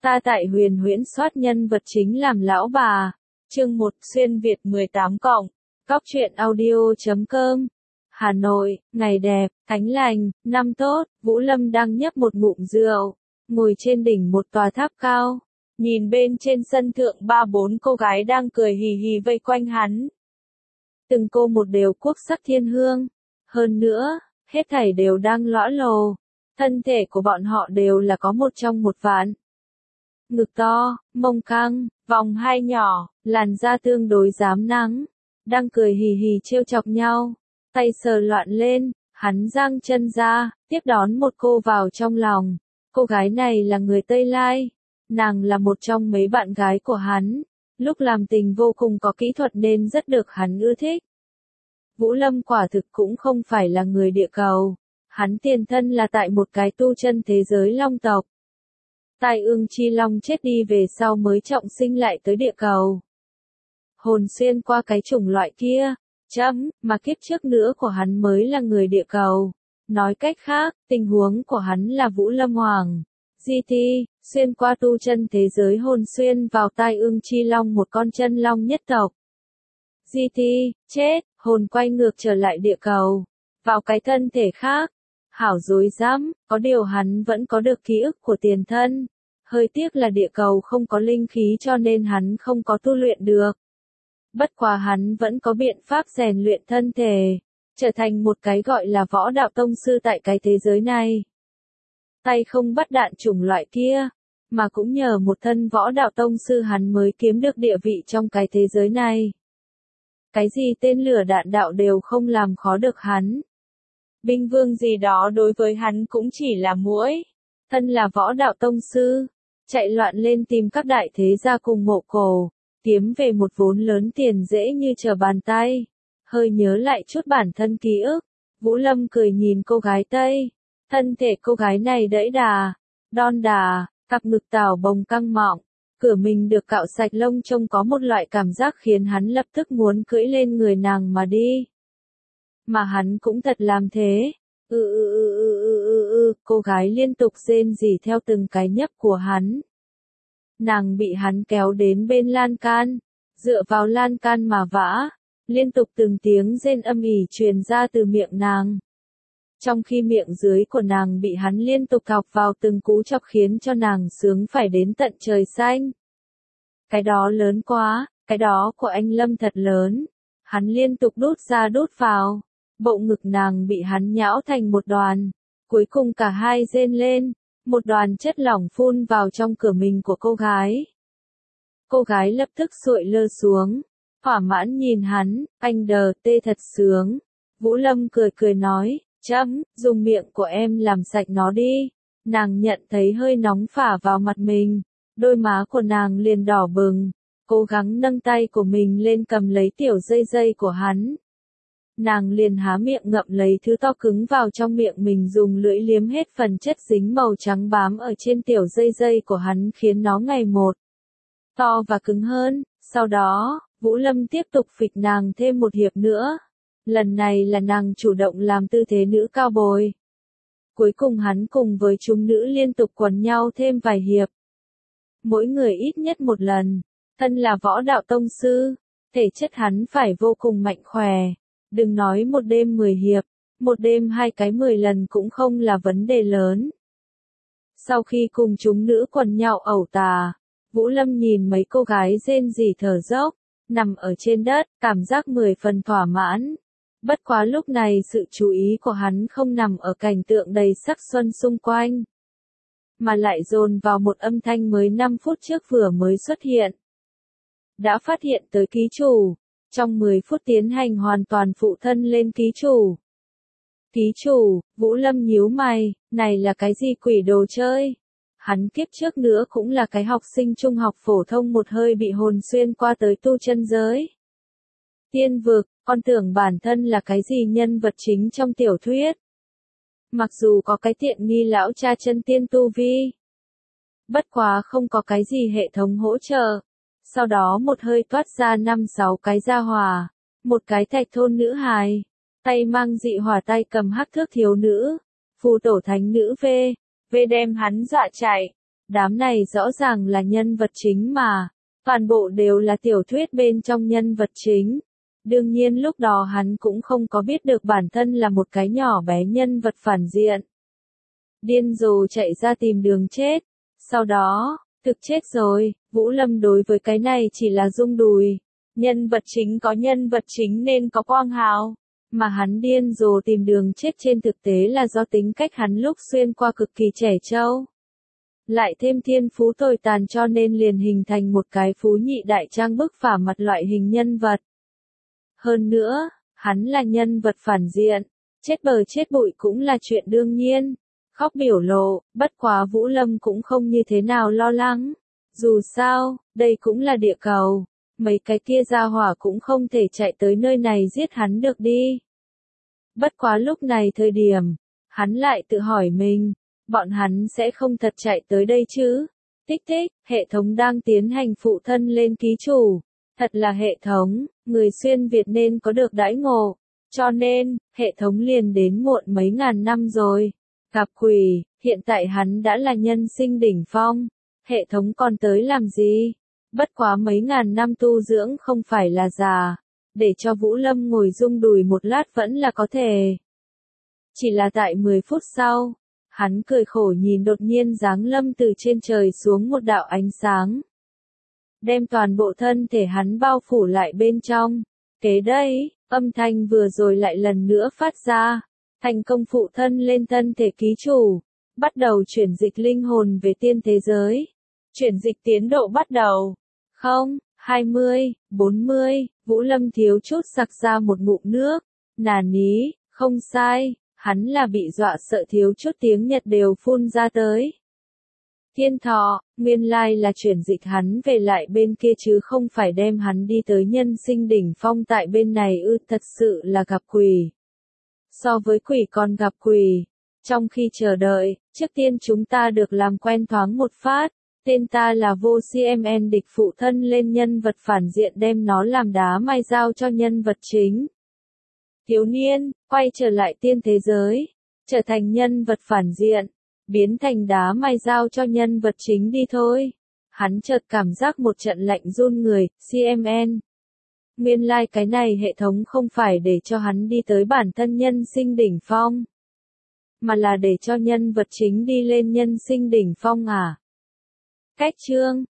Ta tại Huyền Huyễn soát nhân vật chính làm lão bà. Chương 1 Xuyên Việt 18 cộng. Cóc truyện audio.com. Hà Nội, ngày đẹp, cánh lành, năm tốt, Vũ Lâm đang nhấp một ngụm rượu, ngồi trên đỉnh một tòa tháp cao. Nhìn bên trên sân thượng 3-4 cô gái đang cười hì hì vây quanh hắn. Từng cô một đều quốc sắc thiên hương. Hơn nữa, hết thảy đều đang lõa lồ. Thân thể của bọn họ đều là có một trong một vạn. Ngực to, mông căng, vòng hai nhỏ, làn da tương đối rám nắng. Đang cười hì hì trêu chọc nhau. Tay sờ loạn lên, hắn giang chân ra, tiếp đón một cô vào trong lòng. Cô gái này là người Tây Lai. Nàng là một trong mấy bạn gái của hắn. Lúc làm tình vô cùng có kỹ thuật nên rất được hắn ưa thích. Vũ Lâm quả thực cũng không phải là người địa cầu. Hắn tiền thân là tại một cái tu chân thế giới long tộc. Tai ương chi long chết đi về sau mới trọng sinh lại tới địa cầu. Hồn xuyên qua cái chủng loại kia. Mà kiếp trước nữa của hắn mới là người địa cầu. Nói cách khác, tình huống của hắn là Vũ Lâm Hoàng. GT, xuyên qua tu chân thế giới hồn xuyên vào tai ương chi long một con chân long nhất tộc. GT, chết, hồn quay ngược trở lại địa cầu. Vào cái thân thể khác. Hảo dối dám, có điều hắn vẫn có được ký ức của tiền thân. Hơi tiếc là địa cầu không có linh khí cho nên hắn không có tu luyện được. Bất quá hắn vẫn có biện pháp rèn luyện thân thể, trở thành một cái gọi là võ đạo tông sư tại cái thế giới này. Tay không bắt đạn chủng loại kia, mà cũng nhờ một thân võ đạo tông sư hắn mới kiếm được địa vị trong cái thế giới này. Cái gì tên lửa đạn đạo đều không làm khó được hắn. Binh vương gì đó đối với hắn cũng chỉ là muỗi. Thân là võ đạo tông sư, chạy loạn lên tìm các đại thế gia cùng mộ cổ, kiếm về một vốn lớn tiền dễ như trở bàn tay. Hơi nhớ lại chút bản thân ký ức, Vũ Lâm cười nhìn cô gái Tây. Thân thể cô gái này đẫy đà, đon đà, cặp ngực tảo bồng căng mọng, cửa mình được cạo sạch lông trông có một loại cảm giác khiến hắn lập tức muốn cưỡi lên người nàng mà đi. Mà hắn cũng thật làm thế. Cô gái liên tục rên rỉ theo từng cái nhấp của hắn. Nàng bị hắn kéo đến bên lan can, dựa vào lan can mà vã, liên tục từng tiếng rên âm ỉ truyền ra từ miệng nàng. Trong khi miệng dưới của nàng bị hắn liên tục thọc vào từng cú chọc khiến cho nàng sướng phải đến tận trời xanh. Cái đó lớn quá, cái đó của anh Lâm thật lớn. Hắn liên tục đút ra đút vào. Bộ ngực nàng bị hắn nhão thành một đoàn. Cuối cùng cả hai rên lên. Một đoàn chất lỏng phun vào trong cửa mình của cô gái. Cô gái lập tức sụi lơ xuống. Thỏa mãn nhìn hắn, anh đờ tê thật sướng. Vũ Lâm cười cười nói, dùng miệng của em làm sạch nó đi. Nàng nhận thấy hơi nóng phả vào mặt mình. Đôi má của nàng liền đỏ bừng. Cố gắng nâng tay của mình lên cầm lấy tiểu dây dây của hắn. Nàng liền há miệng ngậm lấy thứ to cứng vào trong miệng mình dùng lưỡi liếm hết phần chất dính màu trắng bám ở trên tiểu dây dây của hắn khiến nó ngày một to và cứng hơn. Sau đó, Vũ Lâm tiếp tục phịch nàng thêm một hiệp nữa. Lần này là nàng chủ động làm tư thế nữ cao bồi. Cuối cùng hắn cùng với chúng nữ liên tục quấn nhau thêm vài hiệp. Mỗi người ít nhất một lần. Thân là võ đạo tông sư, thể chất hắn phải vô cùng mạnh khỏe. Đừng nói một đêm 10 hiệp, một đêm 2 cái 10 lần cũng không là vấn đề lớn. Sau khi cùng chúng nữ quần nhau ẩu tà, Vũ Lâm nhìn mấy cô gái rên rỉ thở dốc, nằm ở trên đất, cảm giác 10 phần thỏa mãn. Bất quá lúc này sự chú ý của hắn không nằm ở cảnh tượng đầy sắc xuân xung quanh, mà lại dồn vào một âm thanh mới 5 phút trước vừa mới xuất hiện. Đã phát hiện tới ký chủ. Trong 10 phút tiến hành hoàn toàn phụ thân lên ký chủ. Ký chủ, Vũ Lâm nhíu mày, này là cái gì quỷ đồ chơi? Hắn kiếp trước nữa cũng là cái học sinh trung học phổ thông một hơi bị hồn xuyên qua tới tu chân giới. Tiên vực, con tưởng bản thân là cái gì nhân vật chính trong tiểu thuyết. Mặc dù có cái tiện nghi lão cha chân tiên tu vi. Bất quá không có cái gì hệ thống hỗ trợ. Sau đó một hơi toát ra 5-6 cái gia hỏa, một cái thạch thôn nữ hài, tay mang dị hỏa tay cầm hắc thước thiếu nữ, phù tổ thánh nữ V đem hắn dọa chạy. Đám này rõ ràng là nhân vật chính mà, toàn bộ đều là tiểu thuyết bên trong nhân vật chính. Đương nhiên lúc đó hắn cũng không có biết được bản thân là một cái nhỏ bé nhân vật phản diện. Điên rồ chạy ra tìm đường chết. Sau đó, thực chết rồi, Vũ Lâm đối với cái này chỉ là rung đùi. Nhân vật chính có nhân vật chính nên có quang hào. Mà hắn điên rồ tìm đường chết trên thực tế là do tính cách hắn lúc xuyên qua cực kỳ trẻ trâu. Lại thêm thiên phú tồi tàn cho nên liền hình thành một cái phú nhị đại trang bức phả mặt loại hình nhân vật. Hơn nữa, hắn là nhân vật phản diện, chết bờ chết bụi cũng là chuyện đương nhiên. Khóc biểu lộ, bất quá Vũ Lâm cũng không như thế nào lo lắng. Dù sao, đây cũng là địa cầu, mấy cái kia gia hỏa cũng không thể chạy tới nơi này giết hắn được đi. Bất quá lúc này thời điểm, hắn lại tự hỏi mình, bọn hắn sẽ không thật chạy tới đây chứ. Tích tích, hệ thống đang tiến hành phụ thân lên ký chủ. Thật là hệ thống, người xuyên Việt nên có được đãi ngộ. Cho nên, hệ thống liền đến muộn mấy ngàn năm rồi. Gặp quỷ, hiện tại hắn đã là nhân sinh đỉnh phong. Hệ thống còn tới làm gì? Bất quá mấy ngàn năm tu dưỡng không phải là già. Để cho Vũ Lâm ngồi rung đùi một lát vẫn là có thể. Chỉ là tại 10 phút sau, hắn cười khổ nhìn đột nhiên giáng lâm từ trên trời xuống một đạo ánh sáng. Đem toàn bộ thân thể hắn bao phủ lại bên trong. Kế đây, âm thanh vừa rồi lại lần nữa phát ra. Thành công phụ thân lên thân thể ký chủ. Bắt đầu chuyển dịch linh hồn về tiên thế giới. Chuyển dịch tiến độ bắt đầu. 0, 20, 40, Vũ Lâm thiếu chút sặc ra một ngụm nước. Nà ní, không sai, hắn là bị dọa sợ thiếu chút tiếng Nhật đều phun ra tới. Thiên thọ, nguyên lai là chuyển dịch hắn về lại bên kia chứ không phải đem hắn đi tới nhân sinh đỉnh phong tại bên này thật sự là gặp quỷ. So với quỷ còn gặp quỷ. Trong khi chờ đợi, trước tiên chúng ta được làm quen thoáng một phát. Tên ta là Vô CMN địch phụ thân lên nhân vật phản diện đem nó làm đá mài giao cho nhân vật chính. Thiếu niên, quay trở lại tiên thế giới, trở thành nhân vật phản diện, biến thành đá mài giao cho nhân vật chính đi thôi. Hắn chợt cảm giác một trận lạnh run người, CMN. Nguyên lai cái này hệ thống không phải để cho hắn đi tới bản thân nhân sinh đỉnh phong, mà là để cho nhân vật chính đi lên nhân sinh đỉnh phong à. Cách chương